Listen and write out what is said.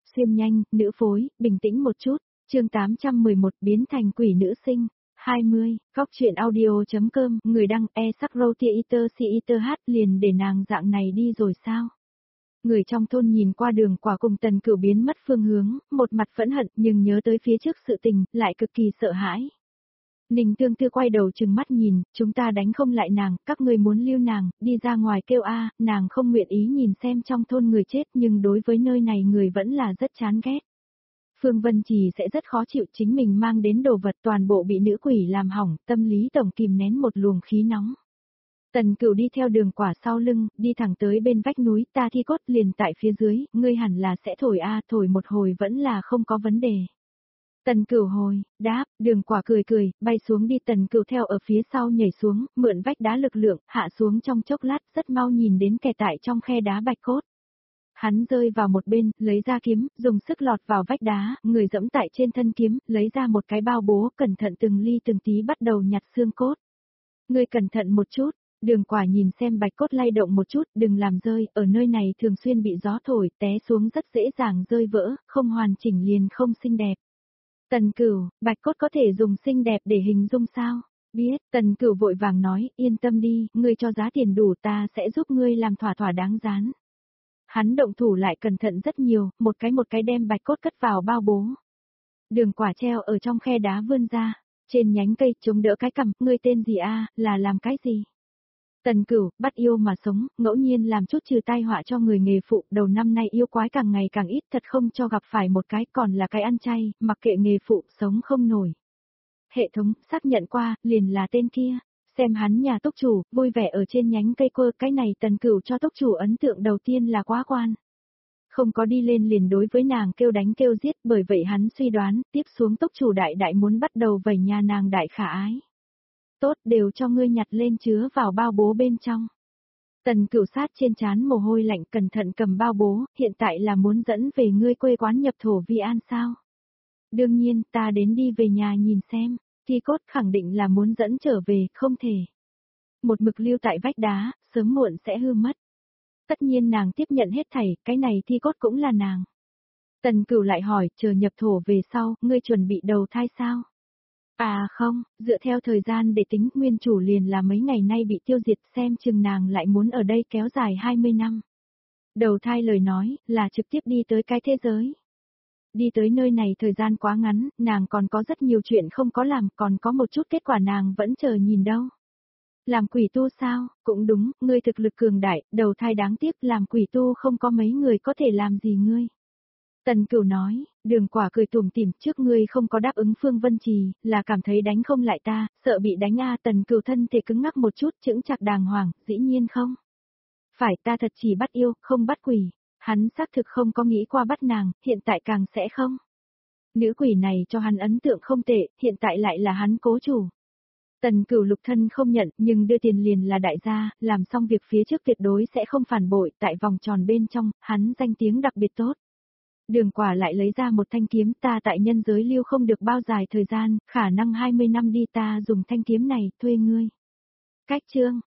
xuyên nhanh, nữ phối, bình tĩnh một chút, chương 811 biến thành quỷ nữ sinh. 20, góc chuyện audio.com, người đăng sắc roti eater si eater hát liền để nàng dạng này đi rồi sao? Người trong thôn nhìn qua Đường Quả cùng Tần Cửu biến mất phương hướng, một mặt phẫn hận nhưng nhớ tới phía trước sự tình, lại cực kỳ sợ hãi. Ninh Tương Tư quay đầu trừng mắt nhìn, chúng ta đánh không lại nàng, các ngươi muốn lưu nàng, đi ra ngoài kêu a, nàng không nguyện ý nhìn xem trong thôn người chết nhưng đối với nơi này người vẫn là rất chán ghét. Phương Vân Trì sẽ rất khó chịu chính mình mang đến đồ vật toàn bộ bị nữ quỷ làm hỏng, tâm lý tổng kìm nén một luồng khí nóng. Tần Cửu đi theo Đường Quả sau lưng, đi thẳng tới bên vách núi, ta thi cốt liền tại phía dưới, ngươi hẳn là sẽ thổi a, thổi một hồi vẫn là không có vấn đề. Tần Cửu hồi, đáp, Đường Quả cười cười, bay xuống đi. Tần Cửu theo ở phía sau nhảy xuống, mượn vách đá lực lượng, hạ xuống trong chốc lát, rất mau nhìn đến kẻ tại trong khe đá bạch cốt. Hắn rơi vào một bên, lấy ra kiếm, dùng sức lọt vào vách đá, người dẫm tại trên thân kiếm, lấy ra một cái bao bố, cẩn thận từng ly từng tí bắt đầu nhặt xương cốt. Ngươi cẩn thận một chút. Đường Quả nhìn xem bạch cốt lay động một chút, đừng làm rơi, ở nơi này thường xuyên bị gió thổi, té xuống rất dễ dàng rơi vỡ, không hoàn chỉnh liền không xinh đẹp. Tần Cửu, bạch cốt có thể dùng xinh đẹp để hình dung sao? Biết, Tần Cửu vội vàng nói, yên tâm đi, ngươi cho giá tiền đủ ta sẽ giúp ngươi làm thỏa thỏa đáng giá. Hắn động thủ lại cẩn thận rất nhiều, một cái đem bạch cốt cất vào bao bố. Đường Quả treo ở trong khe đá vươn ra, trên nhánh cây chống đỡ cái cằm, ngươi tên gì a, là làm cái gì? Tần Cửu, bắt yêu mà sống, ngẫu nhiên làm chút trừ tai họa cho người nghề phụ, đầu năm nay yêu quái càng ngày càng ít, thật không cho gặp phải một cái, còn là cái ăn chay, mặc kệ nghề phụ, sống không nổi. Hệ thống, xác nhận qua, liền là tên kia, xem hắn nhà túc chủ, vui vẻ ở trên nhánh cây quơ, cái này Tần Cửu cho túc chủ ấn tượng đầu tiên là quá quan. Không có đi lên liền đối với nàng kêu đánh kêu giết, bởi vậy hắn suy đoán, tiếp xuống túc chủ đại muốn bắt đầu vẩy nhà nàng đại khả ái. Tốt, đều cho ngươi nhặt lên chứa vào bao bố bên trong. Tần Cửu sát trên trán mồ hôi lạnh cẩn thận cầm bao bố, hiện tại là muốn dẫn về ngươi quê quán nhập thổ Vi An sao? Đương nhiên, ta đến đi về nhà nhìn xem, thi cốt khẳng định là muốn dẫn trở về, không thể. Một mực lưu tại vách đá, sớm muộn sẽ hư mất. Tất nhiên nàng tiếp nhận hết thảy, cái này thi cốt cũng là nàng. Tần Cửu lại hỏi, chờ nhập thổ về sau, ngươi chuẩn bị đầu thai sao? À không, dựa theo thời gian để tính, nguyên chủ liền là mấy ngày nay bị tiêu diệt, xem chừng nàng lại muốn ở đây kéo dài 20 năm. Đầu thai lời nói, là trực tiếp đi tới cái thế giới. Đi tới nơi này thời gian quá ngắn, nàng còn có rất nhiều chuyện không có làm, còn có một chút kết quả nàng vẫn chờ nhìn đâu. Làm quỷ tu sao, cũng đúng, ngươi thực lực cường đại, đầu thai đáng tiếc, làm quỷ tu không có mấy người có thể làm gì ngươi. Tần Cửu nói, Đường Quả cười tủm tỉm, trước ngươi không có đáp ứng Phương Vân Trì, là cảm thấy đánh không lại ta, sợ bị đánh a. Tần Cửu thân thể cứng ngắc một chút, chững chạc đàng hoàng, dĩ nhiên không. Phải, ta thật chỉ bắt yêu, không bắt quỷ. Hắn xác thực không có nghĩ qua bắt nàng, hiện tại càng sẽ không. Nữ quỷ này cho hắn ấn tượng không tệ, hiện tại lại là hắn cố chủ. Tần Cửu lục thân không nhận, nhưng đưa tiền liền là đại gia, làm xong việc phía trước tuyệt đối sẽ không phản bội, tại vòng tròn bên trong, hắn danh tiếng đặc biệt tốt. Đường Quả lại lấy ra một thanh kiếm, ta tại nhân giới lưu không được bao dài thời gian, khả năng 20 năm đi, ta dùng thanh kiếm này thuê ngươi. Cách chương